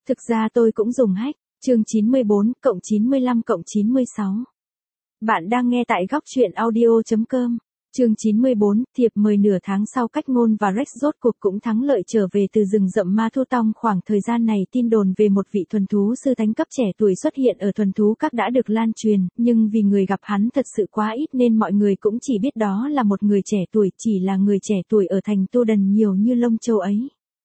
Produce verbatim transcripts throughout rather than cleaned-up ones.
Thực ra tôi cũng dùng hack. Chương chín mươi bốn cộng chín mươi lăm cộng chín mươi sáu. Bạn đang nghe tại góc truyện audio chấm com. Chương chín mươi bốn, thiệp mời. Nửa tháng sau, Cách Ngôn và Rex rốt cuộc cũng thắng lợi trở về từ rừng rậm Ma Thu Tong. Khoảng thời gian này, tin đồn về một vị thuần thú sư thánh cấp trẻ tuổi xuất hiện ở thuần thú các đã được lan truyền, nhưng vì người gặp hắn thật sự quá ít nên mọi người cũng chỉ biết đó là một người trẻ tuổi, chỉ là người trẻ tuổi ở thành Tu Đần nhiều như lông châu ấy.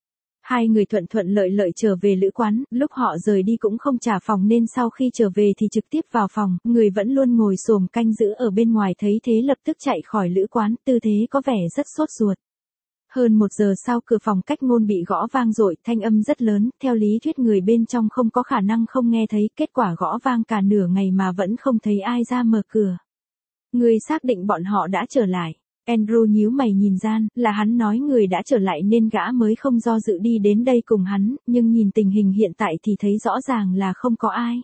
Hai người thuận thuận lợi lợi trở về lữ quán, lúc họ rời đi cũng không trả phòng nên sau khi trở về thì trực tiếp vào phòng, người vẫn luôn ngồi xổm canh giữ ở bên ngoài thấy thế lập tức chạy khỏi lữ quán, tư thế có vẻ rất sốt ruột. Hơn một giờ sau, cửa phòng Cách Ngôn bị gõ vang dội, thanh âm rất lớn, theo lý thuyết người bên trong không có khả năng không nghe thấy, kết quả gõ vang cả nửa ngày mà vẫn không thấy ai ra mở cửa. Người xác định bọn họ đã trở lại. Andrew nhíu mày nhìn Gian, là hắn nói người đã trở lại nên gã mới không do dự đi đến đây cùng hắn, nhưng nhìn tình hình hiện tại thì thấy rõ ràng là không có ai.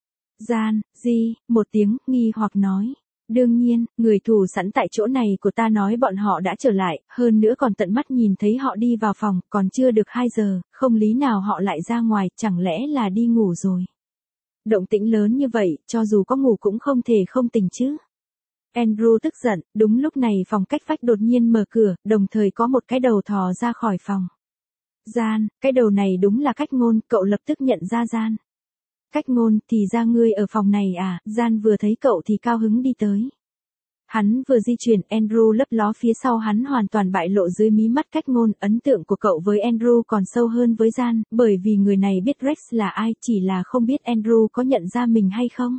Gian, gì, một tiếng, nghi hoặc nói. Đương nhiên, người thủ sẵn tại chỗ này của ta nói bọn họ đã trở lại, hơn nữa còn tận mắt nhìn thấy họ đi vào phòng, còn chưa được hai giờ, không lý nào họ lại ra ngoài, chẳng lẽ là đi ngủ rồi. Động tĩnh lớn như vậy, cho dù có ngủ cũng không thể không tỉnh chứ. Andrew tức giận, đúng lúc này phòng cách vách đột nhiên mở cửa, đồng thời có một cái đầu thò ra khỏi phòng. Gian, cái đầu này đúng là Cách Ngôn, cậu lập tức nhận ra Gian. Cách Ngôn, thì ra ngươi ở phòng này à, Gian vừa thấy cậu thì cao hứng đi tới. Hắn vừa di chuyển, Andrew lấp ló phía sau hắn hoàn toàn bại lộ dưới mí mắt Cách Ngôn, ấn tượng của cậu với Andrew còn sâu hơn với Gian, bởi vì người này biết Rex là ai, chỉ là không biết Andrew có nhận ra mình hay không.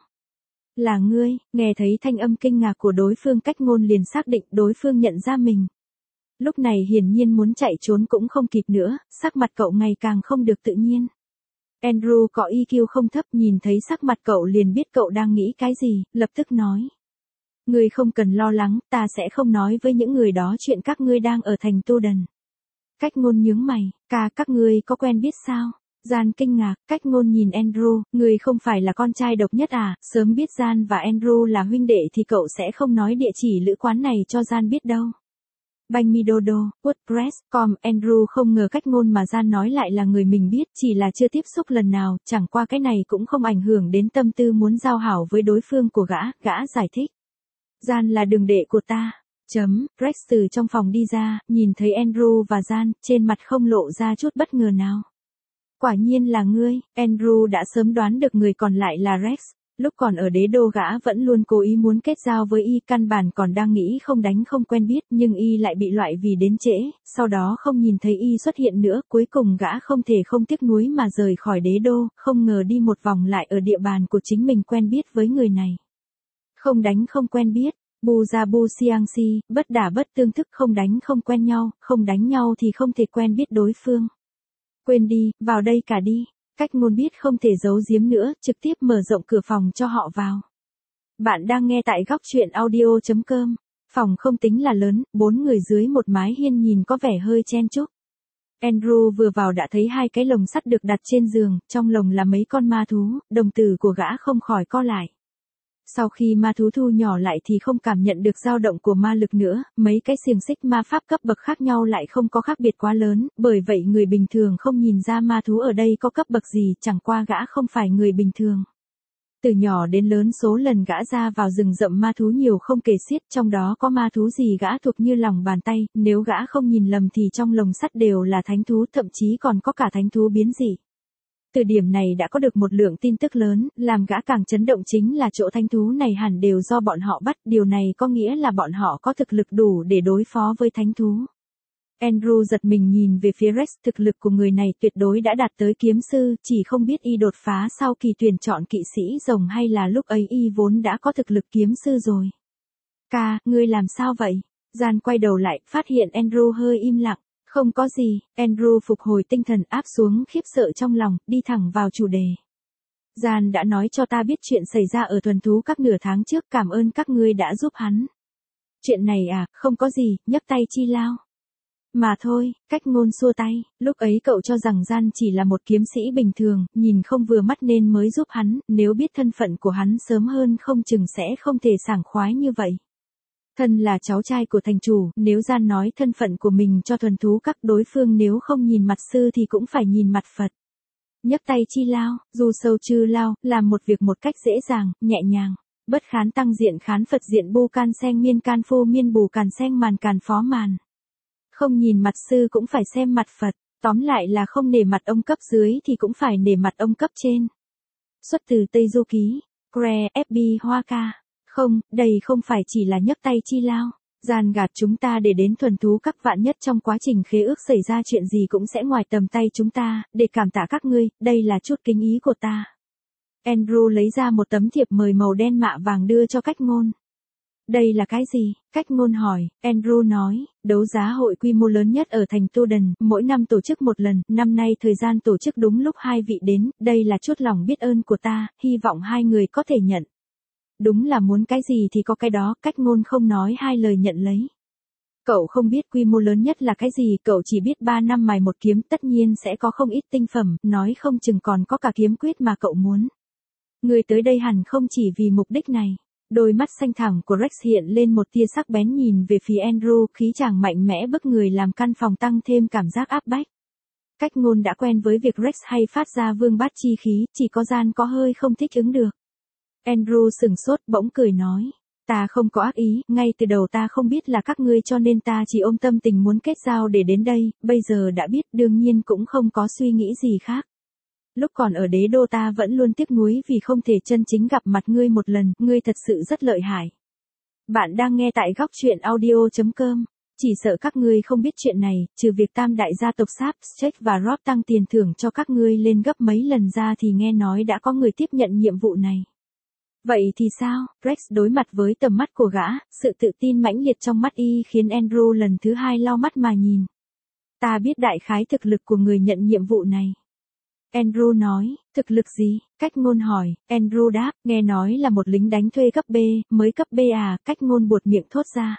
Là ngươi, nghe thấy thanh âm kinh ngạc của đối phương, Cách Ngôn liền xác định đối phương nhận ra mình. Lúc này hiển nhiên muốn chạy trốn cũng không kịp nữa, sắc mặt cậu ngày càng không được tự nhiên. Andrew có i kiu không thấp, nhìn thấy sắc mặt cậu liền biết cậu đang nghĩ cái gì, lập tức nói. Ngươi không cần lo lắng, ta sẽ không nói với những người đó chuyện các ngươi đang ở thành Tu Đần. Cách Ngôn nhướng mày, ca các ngươi có quen biết sao? Gian kinh ngạc, Cách Ngôn nhìn Andrew, người không phải là con trai độc nhất à, sớm biết Gian và Andrew là huynh đệ thì cậu sẽ không nói địa chỉ lữ quán này cho Gian biết đâu. Banh mi dodo, WordPress chấm com, Andrew không ngờ Cách Ngôn mà Gian nói lại là người mình biết, chỉ là chưa tiếp xúc lần nào, chẳng qua cái này cũng không ảnh hưởng đến tâm tư muốn giao hảo với đối phương của gã, gã giải thích. Gian là đường đệ của ta. Chấm, Rex từ trong phòng đi ra, nhìn thấy Andrew và Gian, trên mặt không lộ ra chút bất ngờ nào. Quả nhiên là ngươi, Andrew đã sớm đoán được người còn lại là Rex. Lúc còn ở đế đô gã vẫn luôn cố ý muốn kết giao với y, căn bản còn đang nghĩ không đánh không quen biết, nhưng y lại bị loại vì đến trễ, sau đó không nhìn thấy y xuất hiện nữa, cuối cùng gã không thể không tiếc nuối mà rời khỏi đế đô, không ngờ đi một vòng lại ở địa bàn của chính mình quen biết với người này. Không đánh không quen biết, bu ra bu siang si, bất đả bất tương thức, không đánh không quen nhau, không đánh nhau thì không thể quen biết đối phương. Quên đi, vào đây cả đi. Cách Ngôn biết không thể giấu giếm nữa, trực tiếp mở rộng cửa phòng cho họ vào. Bạn đang nghe tại góc truyện audio chấm com. Phòng không tính là lớn, bốn người dưới một mái hiên nhìn có vẻ hơi chen chúc. Andrew vừa vào đã thấy hai cái lồng sắt được đặt trên giường, trong lồng là mấy con ma thú, đồng tử của gã không khỏi co lại. Sau khi ma thú thu nhỏ lại thì không cảm nhận được dao động của ma lực nữa, mấy cái xiềng xích ma pháp cấp bậc khác nhau lại không có khác biệt quá lớn, bởi vậy người bình thường không nhìn ra ma thú ở đây có cấp bậc gì, chẳng qua gã không phải người bình thường. Từ nhỏ đến lớn số lần gã ra vào rừng rậm ma thú nhiều không kể xiết, trong đó có ma thú gì gã thuộc như lòng bàn tay, nếu gã không nhìn lầm thì trong lồng sắt đều là thánh thú, thậm chí còn có cả thánh thú biến dị. Từ điểm này đã có được một lượng tin tức lớn, làm gã càng chấn động chính là chỗ thánh thú này hẳn đều do bọn họ bắt, điều này có nghĩa là bọn họ có thực lực đủ để đối phó với thánh thú. Andrew giật mình nhìn về phía Rex, thực lực của người này tuyệt đối đã đạt tới kiếm sư, chỉ không biết y đột phá sau kỳ tuyển chọn kỵ sĩ rồng hay là lúc ấy y vốn đã có thực lực kiếm sư rồi. Ca, ngươi làm sao vậy? Gian quay đầu lại, phát hiện Andrew hơi im lặng. Không có gì, Andrew phục hồi tinh thần áp xuống khiếp sợ trong lòng, đi thẳng vào chủ đề. Gian đã nói cho ta biết chuyện xảy ra ở thuần thú các nửa tháng trước, cảm ơn các ngươi đã giúp hắn. Chuyện này à, không có gì, nhấc tay chi lao. Mà thôi, Cách Ngôn xua tay, lúc ấy cậu cho rằng Gian chỉ là một kiếm sĩ bình thường, nhìn không vừa mắt nên mới giúp hắn, nếu biết thân phận của hắn sớm hơn không chừng sẽ không thể sảng khoái như vậy. Thân là cháu trai của thành chủ, nếu Gian nói thân phận của mình cho thuần thú các đối phương nếu không nhìn mặt sư thì cũng phải nhìn mặt Phật. Nhấc tay chi lao, dù sâu chư lao, làm một việc một cách dễ dàng, nhẹ nhàng. Bất khán tăng diện khán Phật diện bu can seng miên can phô miên bù càn seng màn càn phó màn. Không nhìn mặt sư cũng phải xem mặt Phật, tóm lại là không nể mặt ông cấp dưới thì cũng phải nể mặt ông cấp trên. Xuất từ Tây Du Ký, Cre ép bê Hoa Ca. Không, đây không phải chỉ là nhấc tay chi lao, gian gạt chúng ta để đến thuần thú các vạn nhất trong quá trình khế ước xảy ra chuyện gì cũng sẽ ngoài tầm tay chúng ta, để cảm tạ các ngươi, đây là chút kính ý của ta. Andrew lấy ra một tấm thiệp mời màu đen mạ vàng đưa cho Cách Ngôn. Đây là cái gì? Cách Ngôn hỏi. Andrew nói, đấu giá hội quy mô lớn nhất ở thành Tuden, mỗi năm tổ chức một lần, năm nay thời gian tổ chức đúng lúc hai vị đến, đây là chút lòng biết ơn của ta, hy vọng hai người có thể nhận. Đúng là muốn cái gì thì có cái đó, Cách Ngôn không nói hai lời nhận lấy. Cậu không biết quy mô lớn nhất là cái gì, cậu chỉ biết ba năm mài một kiếm, tất nhiên sẽ có không ít tinh phẩm, nói không chừng còn có cả kiếm quyết mà cậu muốn. Người tới đây hẳn không chỉ vì mục đích này. Đôi mắt xanh thẳm của Rex hiện lên một tia sắc bén nhìn về phía Andrew, khí chàng mạnh mẽ bức người làm căn phòng tăng thêm cảm giác áp bách. Cách Ngôn đã quen với việc Rex hay phát ra vương bát chi khí, chỉ có gian có hơi không thích ứng được. Andrew sừng sốt bỗng cười nói, ta không có ác ý, ngay từ đầu ta không biết là các ngươi cho nên ta chỉ ôm tâm tình muốn kết giao để đến đây, bây giờ đã biết đương nhiên cũng không có suy nghĩ gì khác. Lúc còn ở đế đô ta vẫn luôn tiếc nuối vì không thể chân chính gặp mặt ngươi một lần, ngươi thật sự rất lợi hại. Bạn đang nghe tại góc truyện audio chấm com. Chỉ sợ các ngươi không biết chuyện này, trừ việc tam đại gia tộc Sap, Streck và Rob tăng tiền thưởng cho các ngươi lên gấp mấy lần ra thì nghe nói đã có người tiếp nhận nhiệm vụ này. Vậy thì sao? Rex đối mặt với tầm mắt của gã, sự tự tin mãnh liệt trong mắt y khiến Andrew lần thứ hai lau mắt mà nhìn. Ta biết đại khái thực lực của người nhận nhiệm vụ này. Andrew nói, thực lực gì? Cách Ngôn hỏi. Andrew đáp, nghe nói là một lính đánh thuê cấp B, mới cấp B à? Cách Ngôn buột miệng thốt ra.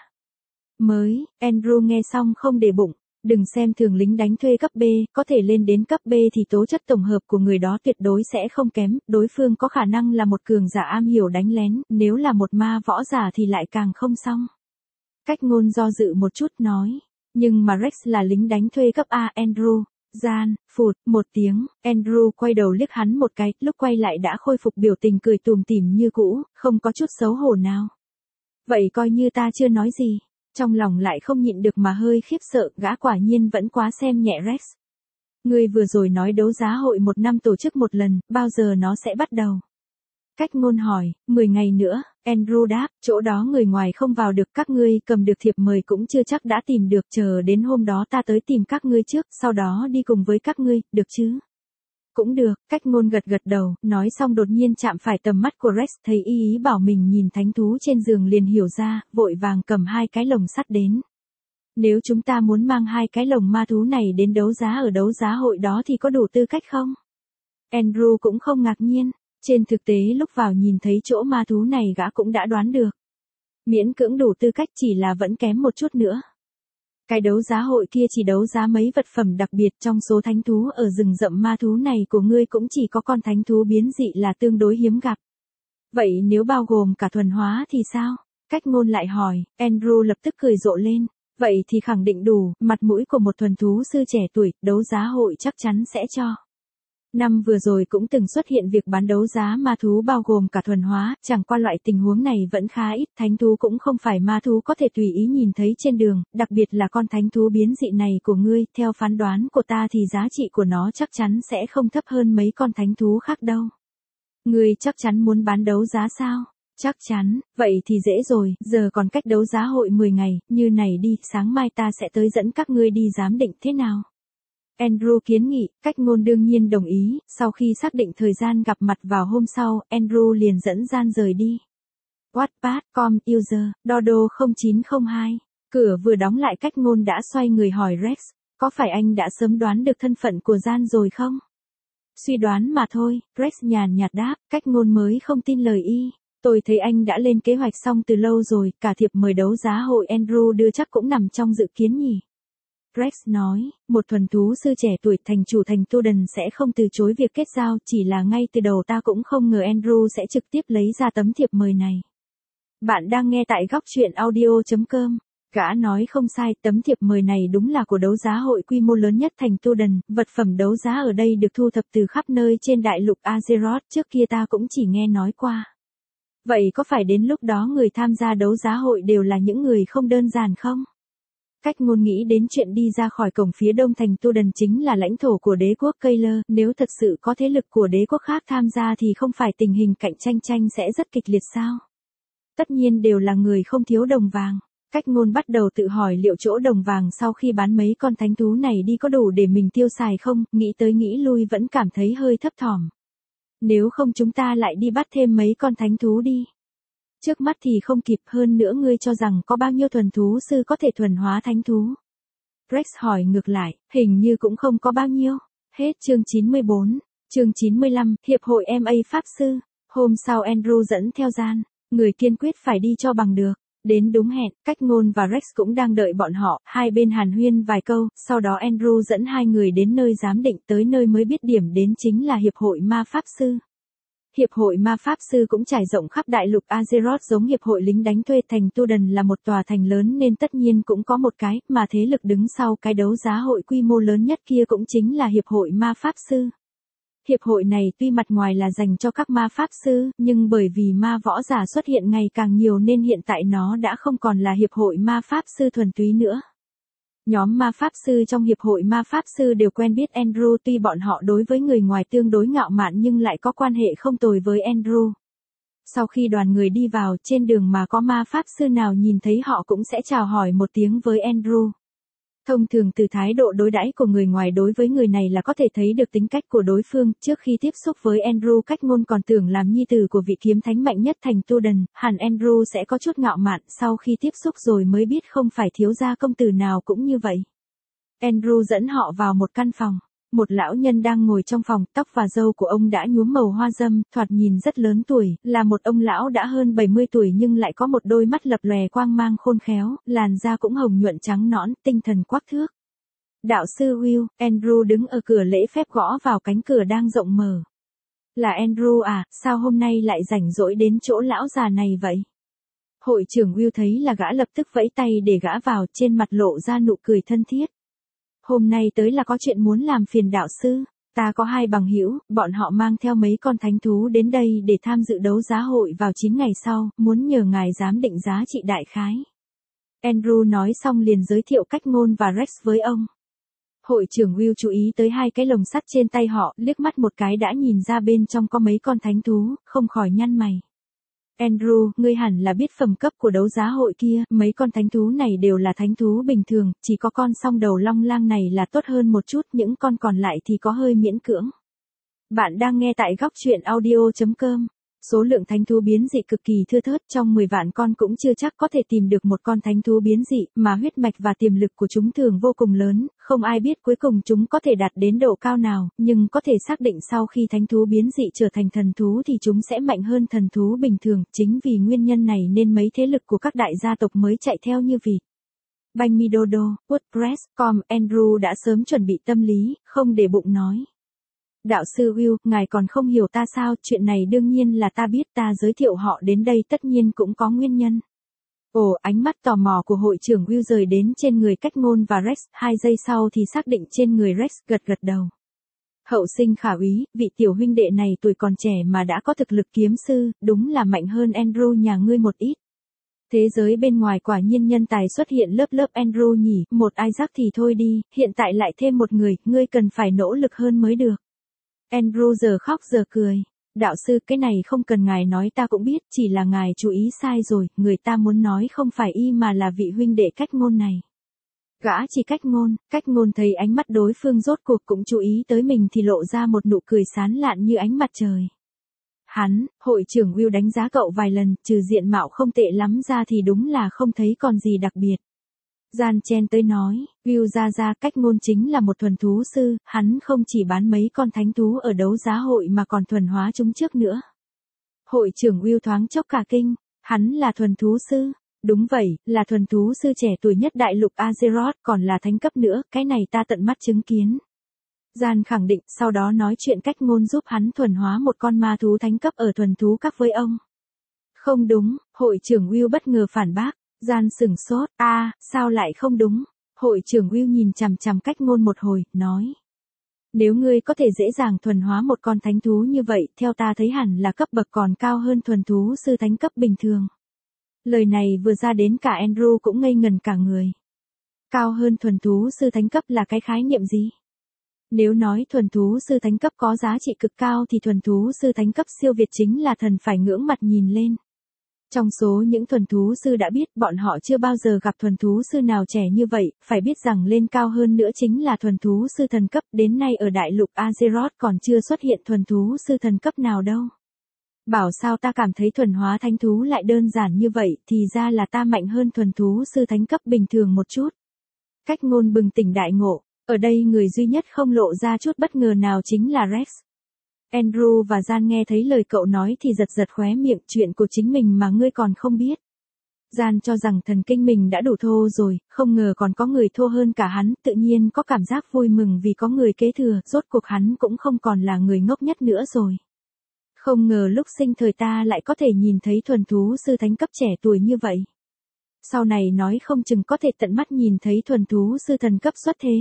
Mới, Andrew nghe xong không để bụng. Đừng xem thường lính đánh thuê cấp B, có thể lên đến cấp B thì tố chất tổng hợp của người đó tuyệt đối sẽ không kém, đối phương có khả năng là một cường giả am hiểu đánh lén, nếu là một ma võ giả thì lại càng không xong. Cách Ngôn do dự một chút nói, nhưng mà Rex là lính đánh thuê cấp A. Andrew. Gian, phụt, một tiếng, Andrew quay đầu liếc hắn một cái, lúc quay lại đã khôi phục biểu tình cười tùm tìm như cũ, không có chút xấu hổ nào. Vậy coi như ta chưa nói gì. Trong lòng lại không nhịn được mà hơi khiếp sợ, gã quả nhiên vẫn quá xem nhẹ Rex. Ngươi vừa rồi nói đấu giá hội một năm tổ chức một lần, bao giờ nó sẽ bắt đầu? Cách Ngôn hỏi, mười ngày nữa, Andrew đáp, chỗ đó người ngoài không vào được, các ngươi cầm được thiệp mời cũng chưa chắc đã tìm được, chờ đến hôm đó ta tới tìm các ngươi trước, sau đó đi cùng với các ngươi, được chứ? Cũng được, Cách Ngôn gật gật đầu, nói xong đột nhiên chạm phải tầm mắt của Rex, thấy y ý bảo mình nhìn thánh thú trên giường liền hiểu ra, vội vàng cầm hai cái lồng sắt đến. Nếu chúng ta muốn mang hai cái lồng ma thú này đến đấu giá ở đấu giá hội đó thì có đủ tư cách không? Andrew cũng không ngạc nhiên, trên thực tế lúc vào nhìn thấy chỗ ma thú này gã cũng đã đoán được. Miễn cưỡng đủ tư cách chỉ là vẫn kém một chút nữa. Cái đấu giá hội kia chỉ đấu giá mấy vật phẩm đặc biệt, trong số thánh thú ở rừng rậm ma thú này của ngươi cũng chỉ có con thánh thú biến dị là tương đối hiếm gặp. Vậy nếu bao gồm cả thuần hóa thì sao? Cách Ngôn lại hỏi. Andrew lập tức cười rộ lên. Vậy thì khẳng định đủ, mặt mũi của một thuần thú sư trẻ tuổi, đấu giá hội chắc chắn sẽ cho. Năm vừa rồi cũng từng xuất hiện việc bán đấu giá ma thú bao gồm cả thuần hóa, chẳng qua loại tình huống này vẫn khá ít, thánh thú cũng không phải ma thú có thể tùy ý nhìn thấy trên đường, đặc biệt là con thánh thú biến dị này của ngươi, theo phán đoán của ta thì giá trị của nó chắc chắn sẽ không thấp hơn mấy con thánh thú khác đâu. Ngươi chắc chắn muốn bán đấu giá sao? Chắc chắn, vậy thì dễ rồi, giờ còn cách đấu giá hội mười ngày, như này đi, sáng mai ta sẽ tới dẫn các ngươi đi giám định thế nào? Andrew kiến nghị, Cách Ngôn đương nhiên đồng ý, sau khi xác định thời gian gặp mặt vào hôm sau, Andrew liền dẫn gian rời đi. Wattpad chấm com user, Dodo không chín không hai, cửa vừa đóng lại Cách Ngôn đã xoay người hỏi Rex, có phải anh đã sớm đoán được thân phận của gian rồi không? Suy đoán mà thôi, Rex nhàn nhạt đáp, Cách Ngôn mới không tin lời y. Tôi thấy anh đã lên kế hoạch xong từ lâu rồi, cả thiệp mời đấu giá hội Andrew đưa chắc cũng nằm trong dự kiến nhỉ. Rex nói, một thuần thú sư trẻ tuổi thành chủ thành Tuden sẽ không từ chối việc kết giao, chỉ là ngay từ đầu ta cũng không ngờ Andrew sẽ trực tiếp lấy ra tấm thiệp mời này. Bạn đang nghe tại góc truyện audio chấm com. Gã nói không sai, tấm thiệp mời này đúng là của đấu giá hội quy mô lớn nhất thành Tudan, vật phẩm đấu giá ở đây được thu thập từ khắp nơi trên đại lục Azeroth, trước kia ta cũng chỉ nghe nói qua. Vậy có phải đến lúc đó người tham gia đấu giá hội đều là những người không đơn giản không? Cách ngôn nghĩ đến chuyện đi ra khỏi cổng phía đông thành Tudan chính là lãnh thổ của đế quốc Kayler, nếu thật sự có thế lực của đế quốc khác tham gia thì không phải tình hình cạnh tranh tranh sẽ rất kịch liệt sao? Tất nhiên đều là người không thiếu đồng vàng. Cách ngôn bắt đầu tự hỏi liệu chỗ đồng vàng sau khi bán mấy con thánh thú này đi có đủ để mình tiêu xài không, nghĩ tới nghĩ lui vẫn cảm thấy hơi thấp thỏm. Nếu không chúng ta lại đi bắt thêm mấy con thánh thú đi. Trước mắt thì không kịp, hơn nữa ngươi cho rằng có bao nhiêu thuần thú sư có thể thuần hóa thánh thú. Rex hỏi ngược lại, hình như cũng không có bao nhiêu. Hết chương chín mươi bốn, chương chín mươi lăm, Hiệp hội em a Pháp Sư. Hôm sau Andrew dẫn theo Gian, người kiên quyết phải đi cho bằng được. Đến đúng hẹn, Cách ngôn và Rex cũng đang đợi bọn họ, hai bên hàn huyên vài câu, sau đó Andrew dẫn hai người đến nơi giám định, tới nơi mới biết điểm đến chính là Hiệp hội Ma Pháp Sư. Hiệp hội Ma Pháp Sư cũng trải rộng khắp đại lục Azeroth giống Hiệp hội lính đánh thuê, thành Tudan là một tòa thành lớn nên tất nhiên cũng có một cái, mà thế lực đứng sau cái đấu giá hội quy mô lớn nhất kia cũng chính là Hiệp hội Ma Pháp Sư. Hiệp hội này tuy mặt ngoài là dành cho các ma pháp sư, nhưng bởi vì ma võ giả xuất hiện ngày càng nhiều nên hiện tại nó đã không còn là Hiệp hội Ma Pháp Sư thuần túy nữa. Nhóm ma pháp sư trong Hiệp hội Ma Pháp Sư đều quen biết Andrew, tuy bọn họ đối với người ngoài tương đối ngạo mạn nhưng lại có quan hệ không tồi với Andrew. Sau khi đoàn người đi vào, trên đường mà có ma pháp sư nào nhìn thấy họ cũng sẽ chào hỏi một tiếng với Andrew. Thông thường từ thái độ đối đãi của người ngoài đối với người này là có thể thấy được tính cách của đối phương. Trước khi tiếp xúc với Andrew, Cách ngôn còn tưởng làm nhi tử của vị kiếm thánh mạnh nhất thành Tudan, hẳn Andrew sẽ có chút ngạo mạn, sau khi tiếp xúc rồi mới biết không phải thiếu gia công tử nào cũng như vậy. Andrew dẫn họ vào một căn phòng. Một lão nhân đang ngồi trong phòng, tóc và râu của ông đã nhuốm màu hoa râm, thoạt nhìn rất lớn tuổi, là một ông lão đã hơn bảy mươi tuổi nhưng lại có một đôi mắt lập lòe quang mang khôn khéo, làn da cũng hồng nhuận trắng nõn, tinh thần quắc thước. Đạo sư Will, Andrew đứng ở cửa lễ phép gõ vào cánh cửa đang rộng mở. Là Andrew à, sao hôm nay lại rảnh rỗi đến chỗ lão già này vậy? Hội trưởng Will thấy là gã lập tức vẫy tay để gã vào, trên mặt lộ ra nụ cười thân thiết. Hôm nay tới là có chuyện muốn làm phiền đạo sư, ta có hai bằng hữu, bọn họ mang theo mấy con thánh thú đến đây để tham dự đấu giá hội vào chín ngày sau, muốn nhờ ngài giám định giá trị đại khái. Andrew nói xong liền giới thiệu Cách ngôn và Rex với ông. Hội trưởng Will chú ý tới hai cái lồng sắt trên tay họ, liếc mắt một cái đã nhìn ra bên trong có mấy con thánh thú, không khỏi nhăn mày. Andrew, ngươi hẳn là biết phẩm cấp của đấu giá hội kia, mấy con thánh thú này đều là thánh thú bình thường, chỉ có con song đầu long lang này là tốt hơn một chút, những con còn lại thì có hơi miễn cưỡng. Bạn đang nghe tại góc truyện audio chấm com. Số lượng thánh thú biến dị cực kỳ thưa thớt, trong mười vạn con cũng chưa chắc có thể tìm được một con thánh thú biến dị, mà huyết mạch và tiềm lực của chúng thường vô cùng lớn, không ai biết cuối cùng chúng có thể đạt đến độ cao nào, nhưng có thể xác định sau khi thánh thú biến dị trở thành thần thú thì chúng sẽ mạnh hơn thần thú bình thường, chính vì nguyên nhân này nên mấy thế lực của các đại gia tộc mới chạy theo như vịt. Banh mi dodo, WordPress chấm com, Andrew đã sớm chuẩn bị tâm lý, không để bụng nói. Đạo sư Will, ngài còn không hiểu ta sao, chuyện này đương nhiên là ta biết, ta giới thiệu họ đến đây tất nhiên cũng có nguyên nhân. Ồ, ánh mắt tò mò của hội trưởng Will rời đến trên người Cách ngôn và Rex, hai giây sau thì xác định trên người Rex, gật gật đầu. Hậu sinh khả úy, vị tiểu huynh đệ này tuổi còn trẻ mà đã có thực lực kiếm sư, đúng là mạnh hơn Andrew nhà ngươi một ít. Thế giới bên ngoài quả nhiên nhân tài xuất hiện lớp lớp Andrew nhỉ, một Isaac thì thôi đi, hiện tại lại thêm một người, ngươi cần phải nỗ lực hơn mới được. Andrew giờ khóc giờ cười. Đạo sư, cái này không cần ngài nói ta cũng biết, chỉ là ngài chú ý sai rồi, người ta muốn nói không phải y mà là vị huynh đệ Cách ngôn này. Gã chỉ Cách ngôn, Cách ngôn thấy ánh mắt đối phương rốt cuộc cũng chú ý tới mình thì lộ ra một nụ cười sán lạn như ánh mặt trời. Hắn, hội trưởng Will đánh giá cậu vài lần, trừ diện mạo không tệ lắm ra thì đúng là không thấy còn gì đặc biệt. Gian chen tới nói, Will ra ra, Cách ngôn chính là một thuần thú sư, hắn không chỉ bán mấy con thánh thú ở đấu giá hội mà còn thuần hóa chúng trước nữa. Hội trưởng Will thoáng chốc cả kinh, hắn là thuần thú sư, đúng vậy, là thuần thú sư trẻ tuổi nhất đại lục Azeroth, còn là thánh cấp nữa, cái này ta tận mắt chứng kiến. Gian khẳng định, sau đó nói chuyện Cách ngôn giúp hắn thuần hóa một con ma thú thánh cấp ở thuần thú các với ông. Không đúng, hội trưởng Will bất ngờ phản bác. Gian sửng sốt, a à, sao lại không đúng? Hội trưởng Will nhìn chằm chằm Cách Ngôn một hồi, nói. Nếu ngươi có thể dễ dàng thuần hóa một con thánh thú như vậy, theo ta thấy hẳn là cấp bậc còn cao hơn thuần thú sư thánh cấp bình thường. Lời này vừa ra đến cả Andrew cũng ngây ngần cả người. Cao hơn thuần thú sư thánh cấp là cái khái niệm gì? Nếu nói thuần thú sư thánh cấp có giá trị cực cao thì thuần thú sư thánh cấp siêu việt chính là thần phải ngưỡng mặt nhìn lên. Trong số những thuần thú sư đã biết, bọn họ chưa bao giờ gặp thuần thú sư nào trẻ như vậy, phải biết rằng lên cao hơn nữa chính là thuần thú sư thần cấp, đến nay ở đại lục Azeroth còn chưa xuất hiện thuần thú sư thần cấp nào đâu. Bảo sao ta cảm thấy thuần hóa thánh thú lại đơn giản như vậy, thì ra là ta mạnh hơn thuần thú sư thánh cấp bình thường một chút. Cách Ngôn bừng tỉnh đại ngộ, ở đây người duy nhất không lộ ra chút bất ngờ nào chính là Rex. Andrew và Gian nghe thấy lời cậu nói thì giật giật khóe miệng, chuyện của chính mình mà ngươi còn không biết. Gian cho rằng thần kinh mình đã đủ thô rồi, không ngờ còn có người thô hơn cả hắn, tự nhiên có cảm giác vui mừng vì có người kế thừa, rốt cuộc hắn cũng không còn là người ngốc nhất nữa rồi. Không ngờ lúc sinh thời ta lại có thể nhìn thấy thuần thú sư thánh cấp trẻ tuổi như vậy. Sau này nói không chừng có thể tận mắt nhìn thấy thuần thú sư thần cấp xuất thế.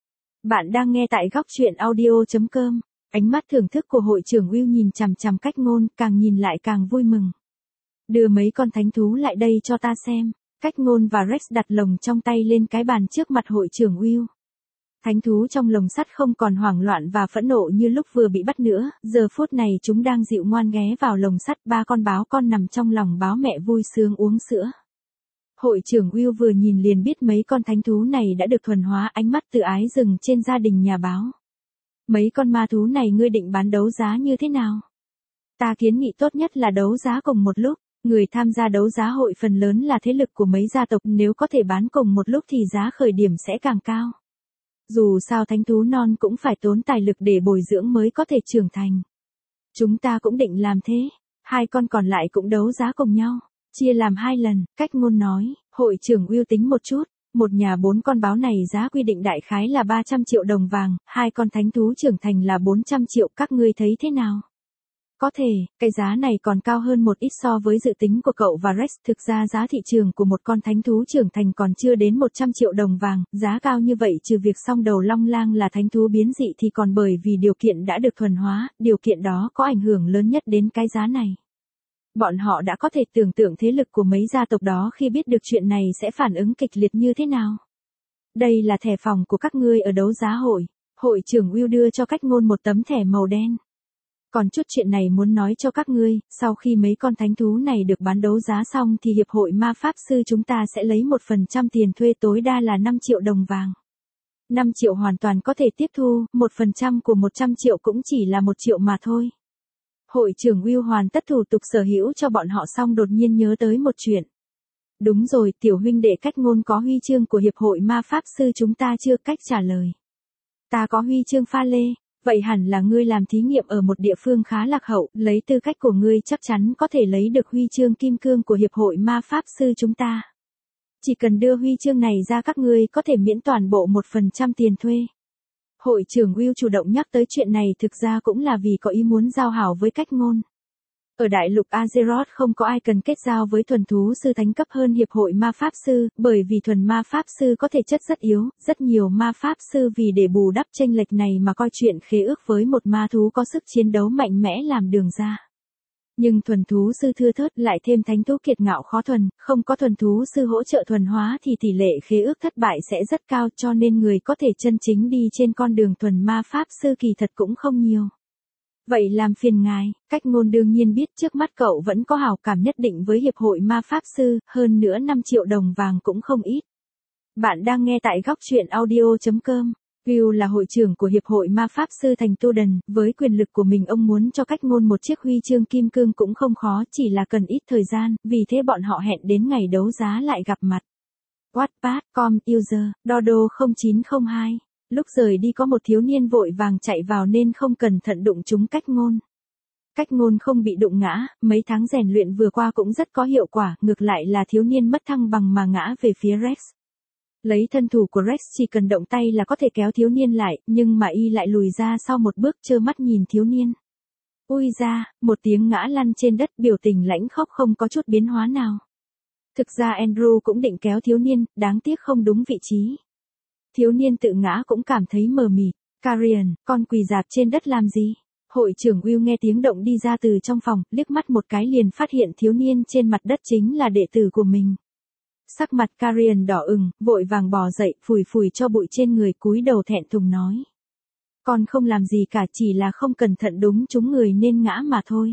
Bạn đang nghe tại góc truyện audio chấm com. Ánh mắt thưởng thức của hội trưởng Will nhìn chằm chằm Cách Ngôn, càng nhìn lại càng vui mừng. Đưa mấy con thánh thú lại đây cho ta xem. Cách Ngôn và Rex đặt lồng trong tay lên cái bàn trước mặt hội trưởng Will. Thánh thú trong lồng sắt không còn hoảng loạn và phẫn nộ như lúc vừa bị bắt nữa, giờ phút này chúng đang dịu ngoan ghé vào lồng sắt, ba con báo con nằm trong lòng báo mẹ vui sướng uống sữa. Hội trưởng Will vừa nhìn liền biết mấy con thánh thú này đã được thuần hóa, ánh mắt tự ái dừng trên gia đình nhà báo. Mấy con ma thú này ngươi định bán đấu giá như thế nào? Ta kiến nghị tốt nhất là đấu giá cùng một lúc, người tham gia đấu giá hội phần lớn là thế lực của mấy gia tộc, nếu có thể bán cùng một lúc thì giá khởi điểm sẽ càng cao. Dù sao thánh thú non cũng phải tốn tài lực để bồi dưỡng mới có thể trưởng thành. Chúng ta cũng định làm thế, hai con còn lại cũng đấu giá cùng nhau, chia làm hai lần. Cách Ngôn nói. Hội trưởng Will tính một chút. Một nhà bốn con báo này giá quy định đại khái là ba trăm triệu đồng vàng, hai con thánh thú trưởng thành là bốn trăm triệu, các ngươi thấy thế nào? Có thể, cái giá này còn cao hơn một ít so với dự tính của cậu và Rex, thực ra giá thị trường của một con thánh thú trưởng thành còn chưa đến một trăm triệu đồng vàng, giá cao như vậy trừ việc song đầu long lang là thánh thú biến dị thì còn bởi vì điều kiện đã được thuần hóa, điều kiện đó có ảnh hưởng lớn nhất đến cái giá này. Bọn họ đã có thể tưởng tượng thế lực của mấy gia tộc đó khi biết được chuyện này sẽ phản ứng kịch liệt như thế nào. Đây là thẻ phòng của các ngươi ở đấu giá hội. Hội trưởng Will đưa cho Cách Ngôn một tấm thẻ màu đen. Còn chút chuyện này muốn nói cho các ngươi, sau khi mấy con thánh thú này được bán đấu giá xong thì Hiệp hội Ma Pháp Sư chúng ta sẽ lấy một phần trăm tiền thuê tối đa là năm triệu đồng vàng. năm triệu hoàn toàn có thể tiếp thu, một phần trăm của một trăm triệu cũng chỉ là một triệu mà thôi. Hội trưởng Will hoàn tất thủ tục sở hữu cho bọn họ xong đột nhiên nhớ tới một chuyện. Đúng rồi, tiểu huynh đệ Cách Ngôn có huy chương của Hiệp hội Ma Pháp Sư chúng ta chưa? Cách trả lời. Ta có huy chương pha lê, vậy hẳn là ngươi làm thí nghiệm ở một địa phương khá lạc hậu, lấy tư cách của ngươi chắc chắn có thể lấy được huy chương kim cương của Hiệp hội Ma Pháp Sư chúng ta. Chỉ cần đưa huy chương này ra các ngươi có thể miễn toàn bộ một phần trăm tiền thuê. Hội trưởng Will chủ động nhắc tới chuyện này thực ra cũng là vì có ý muốn giao hảo với Cách Ngôn. Ở đại lục Azeroth không có ai cần kết giao với thuần thú sư thánh cấp hơn Hiệp hội Ma Pháp Sư, bởi vì thuần Ma Pháp Sư có thể chất rất yếu, rất nhiều Ma Pháp Sư vì để bù đắp chênh lệch này mà coi chuyện khế ước với một ma thú có sức chiến đấu mạnh mẽ làm đường ra. Nhưng thuần thú sư thưa thớt lại thêm thánh thú kiệt ngạo khó thuần, không có thuần thú sư hỗ trợ thuần hóa thì tỷ lệ khế ước thất bại sẽ rất cao, cho nên người có thể chân chính đi trên con đường thuần ma pháp sư kỳ thật cũng không nhiều. Vậy làm phiền ngài, Cách Ngôn đương nhiên biết trước mắt cậu vẫn có hảo cảm nhất định với Hiệp hội Ma Pháp Sư, hơn nữa năm triệu đồng vàng cũng không ít. Bạn đang nghe tại góc truyện audio chấm com. Will là hội trưởng của Hiệp hội Ma Pháp Sư thành Toden, với quyền lực của mình ông muốn cho Cách Ngôn một chiếc huy chương kim cương cũng không khó, chỉ là cần ít thời gian, vì thế bọn họ hẹn đến ngày đấu giá lại gặp mặt. Wattpad chấm com user, Dodo không chín không hai. Lúc rời đi có một thiếu niên vội vàng chạy vào nên không cẩn thận đụng trúng Cách Ngôn. Cách Ngôn không bị đụng ngã, mấy tháng rèn luyện vừa qua cũng rất có hiệu quả, ngược lại là thiếu niên mất thăng bằng mà ngã về phía Rex. Lấy thân thủ của Rex chỉ cần động tay là có thể kéo thiếu niên lại, nhưng mà y lại lùi ra sau một bước trơ mắt nhìn thiếu niên. Ui ra, một tiếng ngã lăn trên đất, biểu tình lãnh khốc không có chút biến hóa nào. Thực ra Andrew cũng định kéo thiếu niên, đáng tiếc không đúng vị trí. Thiếu niên tự ngã cũng cảm thấy mờ mịt. Karian, con quỳ dạp trên đất làm gì? Hội trưởng Will nghe tiếng động đi ra từ trong phòng, liếc mắt một cái liền phát hiện thiếu niên trên mặt đất chính là đệ tử của mình. Sắc mặt Karian đỏ ửng, vội vàng bò dậy, phủi phủi cho bụi trên người, cúi đầu thẹn thùng nói. Con không làm gì cả, chỉ là không cẩn thận đúng trúng người nên ngã mà thôi.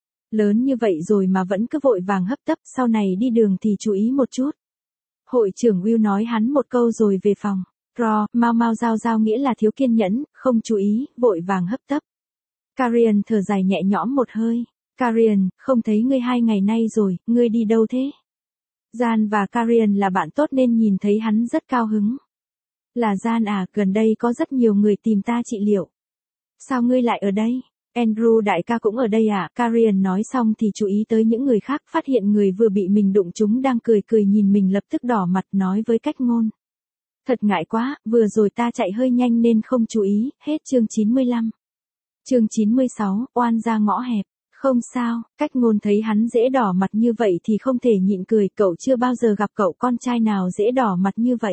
Lớn như vậy rồi mà vẫn cứ vội vàng hấp tấp, sau này đi đường thì chú ý một chút. Hội trưởng Will nói hắn một câu rồi về phòng. Ro, mau mau giao giao nghĩa là thiếu kiên nhẫn, không chú ý, vội vàng hấp tấp. Karian thở dài nhẹ nhõm một hơi. Karian, không thấy ngươi hai ngày nay rồi, ngươi đi đâu thế? Jan và Karian là bạn tốt nên nhìn thấy hắn rất cao hứng. Là Jan à, gần đây có rất nhiều người tìm ta trị liệu. Sao ngươi lại ở đây? Andrew đại ca cũng ở đây à? Karian nói xong thì chú ý tới những người khác, phát hiện người vừa bị mình đụng trúng đang cười cười nhìn mình lập tức đỏ mặt nói với Cách Ngôn. Thật ngại quá, vừa rồi ta chạy hơi nhanh nên không chú ý, hết chương chín mươi lăm. Chương chín mươi sáu, oan ra ngõ hẹp. Không sao, Cách Ngôn thấy hắn dễ đỏ mặt như vậy thì không thể nhịn cười, cậu chưa bao giờ gặp cậu con trai nào dễ đỏ mặt như vậy.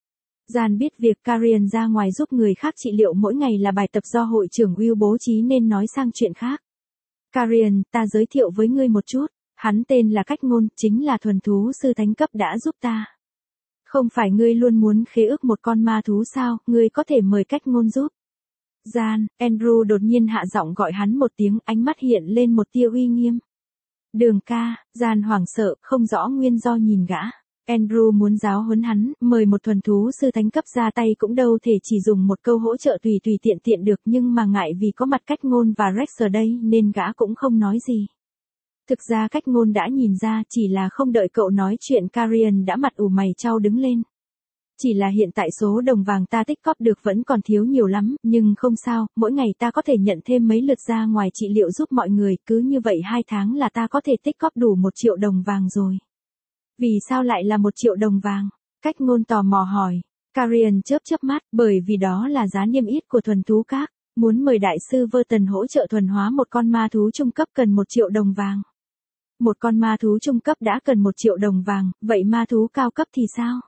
Jan biết việc Karian ra ngoài giúp người khác trị liệu mỗi ngày là bài tập do hội trưởng Will bố trí nên nói sang chuyện khác. Karian, ta giới thiệu với ngươi một chút, hắn tên là Cách Ngôn, chính là thuần thú sư thánh cấp đã giúp ta. Không phải ngươi luôn muốn khế ước một con ma thú sao, ngươi có thể mời Cách Ngôn giúp. Jan, Andrew đột nhiên hạ giọng gọi hắn một tiếng, ánh mắt hiện lên một tia uy nghiêm. Đường ca, Jan hoảng sợ, không rõ nguyên do nhìn gã. Andrew muốn giáo huấn hắn, mời một thuần thú sư thánh cấp ra tay cũng đâu thể chỉ dùng một câu hỗ trợ tùy tùy tiện tiện được, nhưng mà ngại vì có mặt Cách Ngôn và Rex ở đây nên gã cũng không nói gì. Thực ra Cách Ngôn đã nhìn ra, chỉ là không đợi cậu nói chuyện Karian đã mặt ủ mày chau đứng lên. Chỉ là hiện tại số đồng vàng ta tích cóp được vẫn còn thiếu nhiều lắm, nhưng không sao, mỗi ngày ta có thể nhận thêm mấy lượt ra ngoài trị liệu giúp mọi người, cứ như vậy hai tháng là ta có thể tích cóp đủ một triệu đồng vàng rồi. Vì sao lại là một triệu đồng vàng? Cách Ngôn tò mò hỏi. Karian chớp chớp mắt, bởi vì đó là giá niêm yết của thuần thú các, muốn mời đại sư Verton hỗ trợ thuần hóa một con ma thú trung cấp cần một triệu đồng vàng. Một con ma thú trung cấp đã cần một triệu đồng vàng, vậy ma thú cao cấp thì sao?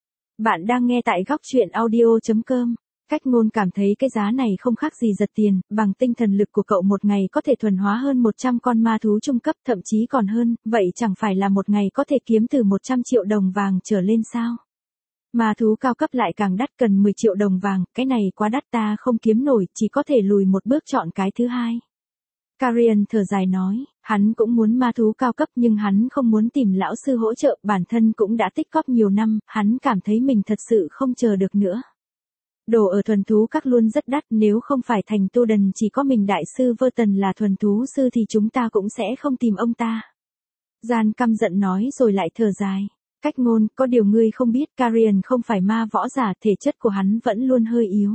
Bạn đang nghe tại góc truyện audio chấm com. Cách Ngôn cảm thấy cái giá này không khác gì giật tiền, bằng tinh thần lực của cậu một ngày có thể thuần hóa hơn một trăm con ma thú trung cấp, thậm chí còn hơn, vậy chẳng phải là một ngày có thể kiếm từ một trăm triệu đồng vàng trở lên sao? Ma thú cao cấp lại càng đắt, cần mười triệu đồng vàng, cái này quá đắt ta không kiếm nổi, chỉ có thể lùi một bước chọn cái thứ hai. Karian thở dài nói, hắn cũng muốn ma thú cao cấp nhưng hắn không muốn tìm lão sư hỗ trợ, bản thân cũng đã tích cóp nhiều năm, hắn cảm thấy mình thật sự không chờ được nữa. Đồ ở thuần thú các luôn rất đắt, nếu không phải thành tu đần chỉ có mình đại sư Verton là thuần thú sư thì chúng ta cũng sẽ không tìm ông ta. Jan căm giận nói rồi lại thở dài. Cách Ngôn, có điều ngươi không biết, Karian không phải ma võ giả, thể chất của hắn vẫn luôn hơi yếu.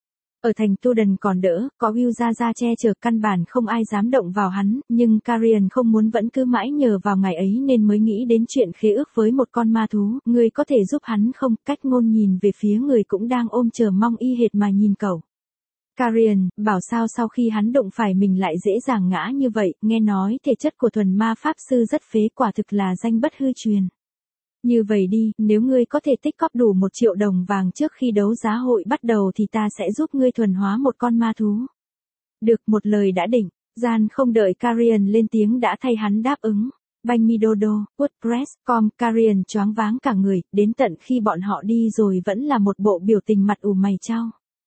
Ở thành tu đần còn đỡ, có Will ra ra che chở căn bản không ai dám động vào hắn, nhưng Karian không muốn vẫn cứ mãi nhờ vào ngày ấy nên mới nghĩ đến chuyện khế ước với một con ma thú, ngươi có thể giúp hắn không? Cách Ngôn nhìn về phía người cũng đang ôm chờ mong y hệt mà nhìn cậu. Karian, bảo sao sau khi hắn đụng phải mình lại dễ dàng ngã như vậy, nghe nói thể chất của thuần ma pháp sư rất phế, quả thực là danh bất hư truyền. Như vậy đi, nếu ngươi có thể tích cóp đủ một triệu đồng vàng trước khi đấu giá hội bắt đầu thì ta sẽ giúp ngươi thuần hóa một con ma thú. Được, một lời đã định, Jan không đợi Karian lên tiếng đã thay hắn đáp ứng. Banh Midodo, WordPress chấm com, Karian choáng váng cả người, đến tận khi bọn họ đi rồi vẫn là một bộ biểu tình mặt ủ mày chau.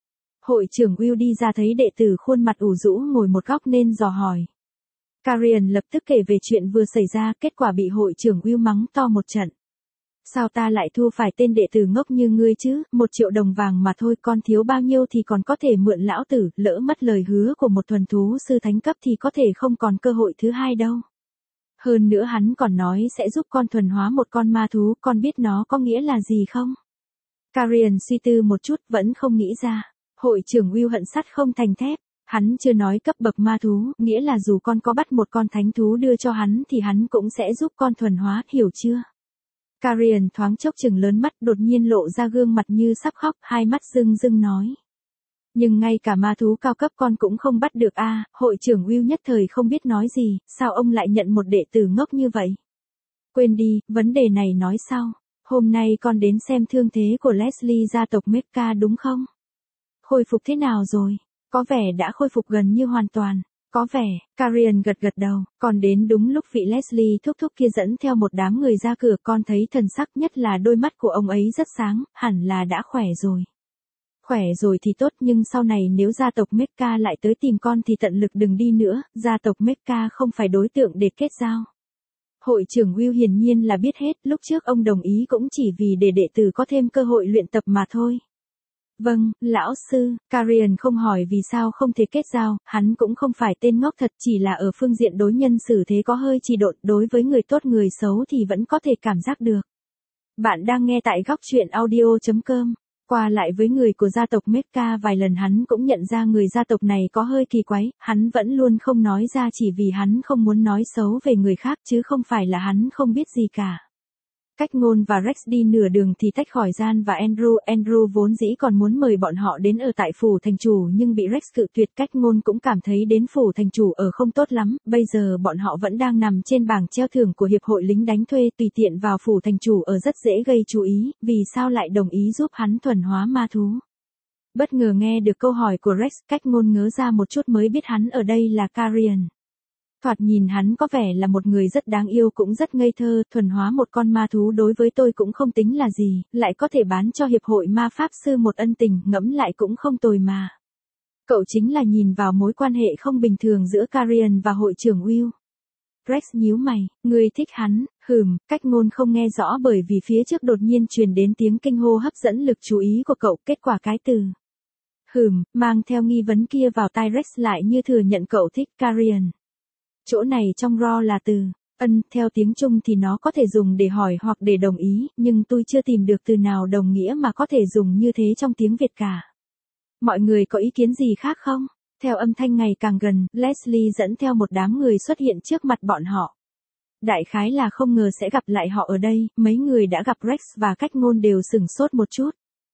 Hội trưởng Will đi ra thấy đệ tử khuôn mặt ủ rũ ngồi một góc nên dò hỏi. Karian lập tức kể về chuyện vừa xảy ra, kết quả bị hội trưởng Will mắng to một trận. Sao ta lại thua phải tên đệ tử ngốc như ngươi chứ, một triệu đồng vàng mà thôi, con thiếu bao nhiêu thì còn có thể mượn lão tử, lỡ mất lời hứa của một thuần thú sư thánh cấp thì có thể không còn cơ hội thứ hai đâu. Hơn nữa hắn còn nói sẽ giúp con thuần hóa một con ma thú, con biết nó có nghĩa là gì không? Karian suy tư một chút vẫn không nghĩ ra. Hội trưởng Will hận sắt không thành thép, hắn chưa nói cấp bậc ma thú, nghĩa là dù con có bắt một con thánh thú đưa cho hắn thì hắn cũng sẽ giúp con thuần hóa, hiểu chưa? Karian thoáng chốc chừng lớn mắt, đột nhiên lộ ra gương mặt như sắp khóc, hai mắt rưng rưng nói. Nhưng ngay cả ma thú cao cấp con cũng không bắt được a. À, hội trưởng Will nhất thời không biết nói gì, sao ông lại nhận một đệ tử ngốc như vậy? Quên đi, vấn đề này nói sau. Hôm nay con đến xem thương thế của Leslie gia tộc Mecca đúng không? Khôi phục thế nào rồi? Có vẻ đã khôi phục gần như hoàn toàn. Có vẻ, Karian gật gật đầu, còn đến đúng lúc vị Leslie thúc thúc kia dẫn theo một đám người ra cửa, con thấy thần sắc nhất là đôi mắt của ông ấy rất sáng, hẳn là đã khỏe rồi. Khỏe rồi thì tốt, nhưng sau này nếu gia tộc Mecca lại tới tìm con thì tận lực đừng đi nữa, gia tộc Mecca không phải đối tượng để kết giao. Hội trưởng Will hiển nhiên là biết hết, lúc trước ông đồng ý cũng chỉ vì để đệ tử có thêm cơ hội luyện tập mà thôi. Vâng, lão sư, Karian không hỏi vì sao không thể kết giao, hắn cũng không phải tên ngốc thật, chỉ là ở phương diện đối nhân xử thế có hơi trì độn, đối với người tốt người xấu thì vẫn có thể cảm giác được. Bạn đang nghe tại góc truyện audio chấm com. Qua lại với người của gia tộc Mecca vài lần hắn cũng nhận ra người gia tộc này có hơi kỳ quái, hắn vẫn luôn không nói ra chỉ vì hắn không muốn nói xấu về người khác chứ không phải là hắn không biết gì cả. Cách Ngôn và Rex đi nửa đường thì tách khỏi Jan và Andrew, Andrew vốn dĩ còn muốn mời bọn họ đến ở tại phủ thành chủ nhưng bị Rex cự tuyệt. Cách Ngôn cũng cảm thấy đến phủ thành chủ ở không tốt lắm, bây giờ bọn họ vẫn đang nằm trên bảng treo thưởng của hiệp hội lính đánh thuê, tùy tiện vào phủ thành chủ ở rất dễ gây chú ý, vì sao lại đồng ý giúp hắn thuần hóa ma thú. Bất ngờ nghe được câu hỏi của Rex, Cách Ngôn ngớ ra một chút mới biết hắn ở đây là Karian. Thoạt nhìn hắn có vẻ là một người rất đáng yêu cũng rất ngây thơ, thuần hóa một con ma thú đối với tôi cũng không tính là gì, lại có thể bán cho hiệp hội ma pháp sư một ân tình, ngẫm lại cũng không tồi mà. Cậu chính là nhìn vào mối quan hệ không bình thường giữa Karian và hội trưởng Will. Rex nhíu mày, người thích hắn, hừm, Cách Ngôn không nghe rõ bởi vì phía trước đột nhiên truyền đến tiếng kinh hô hấp dẫn lực chú ý của cậu, kết quả cái từ hừm, mang theo nghi vấn kia vào tai Rex lại như thừa nhận cậu thích Karian. Chỗ này trong raw là từ ân, theo tiếng Trung thì nó có thể dùng để hỏi hoặc để đồng ý, nhưng tôi chưa tìm được từ nào đồng nghĩa mà có thể dùng như thế trong tiếng Việt cả. Mọi người có ý kiến gì khác không? Theo âm thanh ngày càng gần, Leslie dẫn theo một đám người xuất hiện trước mặt bọn họ. Đại khái là không ngờ sẽ gặp lại họ ở đây, mấy người đã gặp Rex và Cách Ngôn đều sửng sốt một chút.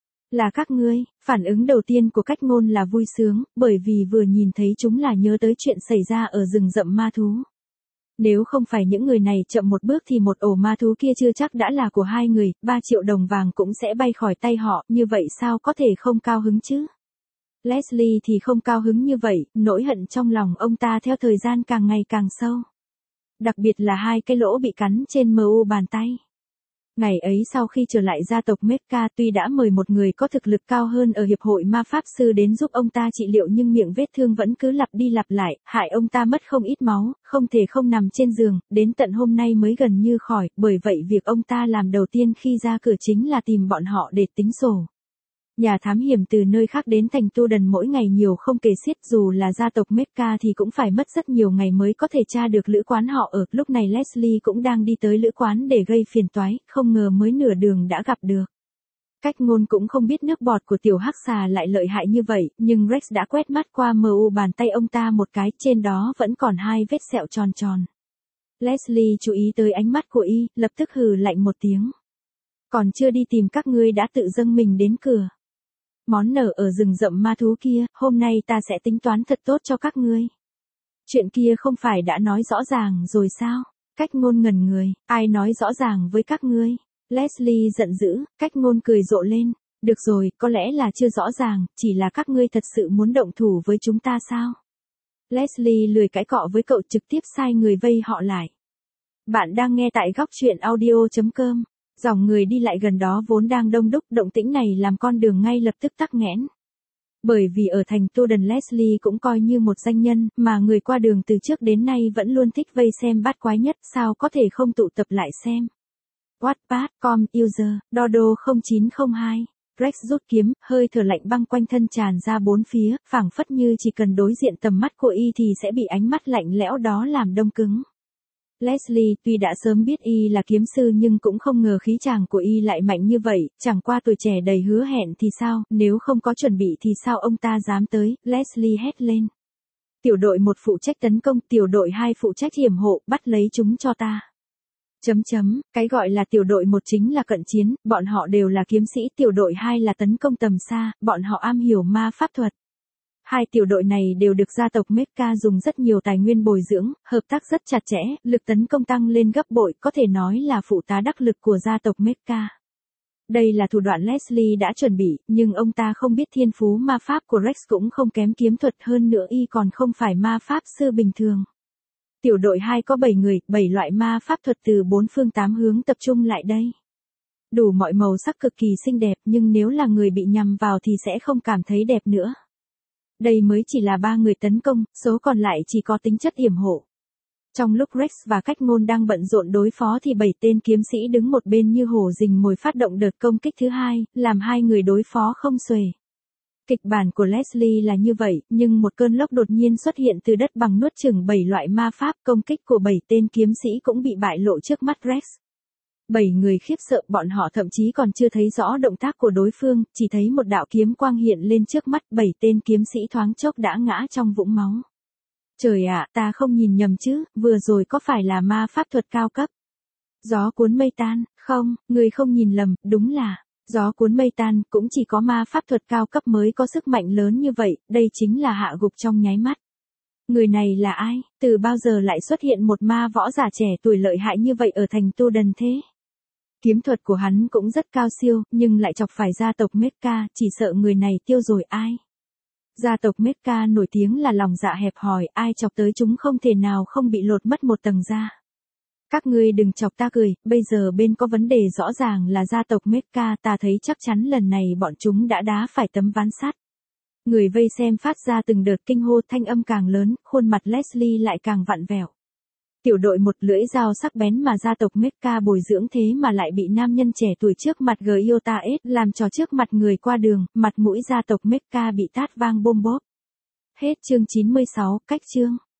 Là các ngươi, phản ứng đầu tiên của Cách Ngôn là vui sướng, bởi vì vừa nhìn thấy chúng là nhớ tới chuyện xảy ra ở rừng rậm ma thú. Nếu không phải những người này chậm một bước thì một ổ ma thú kia chưa chắc đã là của hai người, ba triệu đồng vàng cũng sẽ bay khỏi tay họ, như vậy sao có thể không cao hứng chứ? Leslie thì không cao hứng như vậy, nỗi hận trong lòng ông ta theo thời gian càng ngày càng sâu. Đặc biệt là hai cái lỗ bị cắn trên mu bàn tay. Ngày ấy sau khi trở lại gia tộc Mecca tuy đã mời một người có thực lực cao hơn ở hiệp hội ma pháp sư đến giúp ông ta trị liệu nhưng miệng vết thương vẫn cứ lặp đi lặp lại, hại ông ta mất không ít máu, không thể không nằm trên giường, đến tận hôm nay mới gần như khỏi, bởi vậy việc ông ta làm đầu tiên khi ra cửa chính là tìm bọn họ để tính sổ. Nhà thám hiểm từ nơi khác đến thành Tu Đần mỗi ngày nhiều không kể xiết, dù là gia tộc Mecca thì cũng phải mất rất nhiều ngày mới có thể tra được lữ quán họ ở. Lúc này Leslie cũng đang đi tới lữ quán để gây phiền toái, không ngờ mới nửa đường đã gặp được. Cách Ngôn cũng không biết nước bọt của tiểu hắc xà lại lợi hại như vậy, nhưng Rex đã quét mắt qua mu bàn tay ông ta một cái, trên đó vẫn còn hai vết sẹo tròn tròn. Leslie chú ý tới ánh mắt của y, lập tức hừ lạnh một tiếng. Còn chưa đi tìm các ngươi đã tự dâng mình đến cửa. Món nợ ở rừng rậm ma thú kia, hôm nay ta sẽ tính toán thật tốt cho các ngươi. Chuyện kia không phải đã nói rõ ràng rồi sao? Cách Ngôn ngẩn người, ai nói rõ ràng với các ngươi? Leslie giận dữ, Cách Ngôn cười rộ lên. Được rồi, có lẽ là chưa rõ ràng, chỉ là các ngươi thật sự muốn động thủ với chúng ta sao? Leslie lười cãi cọ với cậu, trực tiếp sai người vây họ lại. Bạn đang nghe tại góc truyện audio chấm com. Dòng người đi lại gần đó vốn đang đông đúc, động tĩnh này làm con đường ngay lập tức tắc nghẽn. Bởi vì ở thành Tu Đần Leslie cũng coi như một danh nhân, mà người qua đường từ trước đến nay vẫn luôn thích vây xem bát quái nhất, sao có thể không tụ tập lại xem. Wattpad, com, user, Dodo không chín không hai. Rex rút kiếm, hơi thở lạnh băng quanh thân tràn ra bốn phía, phảng phất như chỉ cần đối diện tầm mắt của y thì sẽ bị ánh mắt lạnh lẽo đó làm đông cứng. Leslie tuy đã sớm biết y là kiếm sư nhưng cũng không ngờ khí chàng của y lại mạnh như vậy, chẳng qua tuổi trẻ đầy hứa hẹn thì sao, nếu không có chuẩn bị thì sao ông ta dám tới, Leslie hét lên. Tiểu đội một phụ trách tấn công, tiểu đội hai phụ trách hiểm hộ, bắt lấy chúng cho ta. Chấm chấm, cái gọi là tiểu đội một chính là cận chiến, bọn họ đều là kiếm sĩ, tiểu đội hai là tấn công tầm xa, bọn họ am hiểu ma pháp thuật. Hai tiểu đội này đều được gia tộc Mecca dùng rất nhiều tài nguyên bồi dưỡng, hợp tác rất chặt chẽ, lực tấn công tăng lên gấp bội, có thể nói là phụ tá đắc lực của gia tộc Mecca. Đây là thủ đoạn Leslie đã chuẩn bị, nhưng ông ta không biết thiên phú ma pháp của Rex cũng không kém kiếm thuật, hơn nữa y còn không phải ma pháp sư bình thường. Tiểu đội hai có bảy người, bảy loại ma pháp thuật từ bốn phương tám hướng tập trung lại đây. Đủ mọi màu sắc cực kỳ xinh đẹp, nhưng nếu là người bị nhằm vào thì sẽ không cảm thấy đẹp nữa. Đây mới chỉ là ba người tấn công, số còn lại chỉ có tính chất yểm hộ. Trong lúc Rex và Cách Ngôn đang bận rộn đối phó thì bảy tên kiếm sĩ đứng một bên như hổ rình mồi phát động đợt công kích thứ hai, làm hai người đối phó không xuể. Kịch bản của Leslie là như vậy, nhưng một cơn lốc đột nhiên xuất hiện từ đất bằng nuốt chửng bảy loại ma pháp, công kích của bảy tên kiếm sĩ cũng bị bại lộ trước mắt Rex. Bảy người khiếp sợ, bọn họ thậm chí còn chưa thấy rõ động tác của đối phương, chỉ thấy một đạo kiếm quang hiện lên trước mắt, bảy tên kiếm sĩ thoáng chốc đã ngã trong vũng máu. Trời ạ, ta không nhìn nhầm chứ, vừa rồi có phải là ma pháp thuật cao cấp? Gió cuốn mây tan, không, người không nhìn lầm, đúng là, gió cuốn mây tan, cũng chỉ có ma pháp thuật cao cấp mới có sức mạnh lớn như vậy, đây chính là hạ gục trong nháy mắt. Người này là ai, từ bao giờ lại xuất hiện một ma võ giả trẻ tuổi lợi hại như vậy ở thành Tu Đần thế? Kiếm thuật của hắn cũng rất cao siêu, nhưng lại chọc phải gia tộc Mecca, chỉ sợ người này tiêu rồi ai. Gia tộc Mecca nổi tiếng là lòng dạ hẹp hòi, ai chọc tới chúng không thể nào không bị lột mất một tầng da. Các ngươi đừng chọc ta cười, bây giờ bên có vấn đề rõ ràng là gia tộc Mecca, ta thấy chắc chắn lần này bọn chúng đã đá phải tấm ván sắt. Người vây xem phát ra từng đợt kinh hô, thanh âm càng lớn, khuôn mặt Leslie lại càng vặn vẹo. Tiểu đội một, lưỡi dao sắc bén mà gia tộc Mecca bồi dưỡng thế mà lại bị nam nhân trẻ tuổi trước mặt Giotaes làm trò trước mặt người qua đường, mặt mũi gia tộc Mecca bị tát vang bôm bốp. Hết chương chín mươi sáu, cách chương.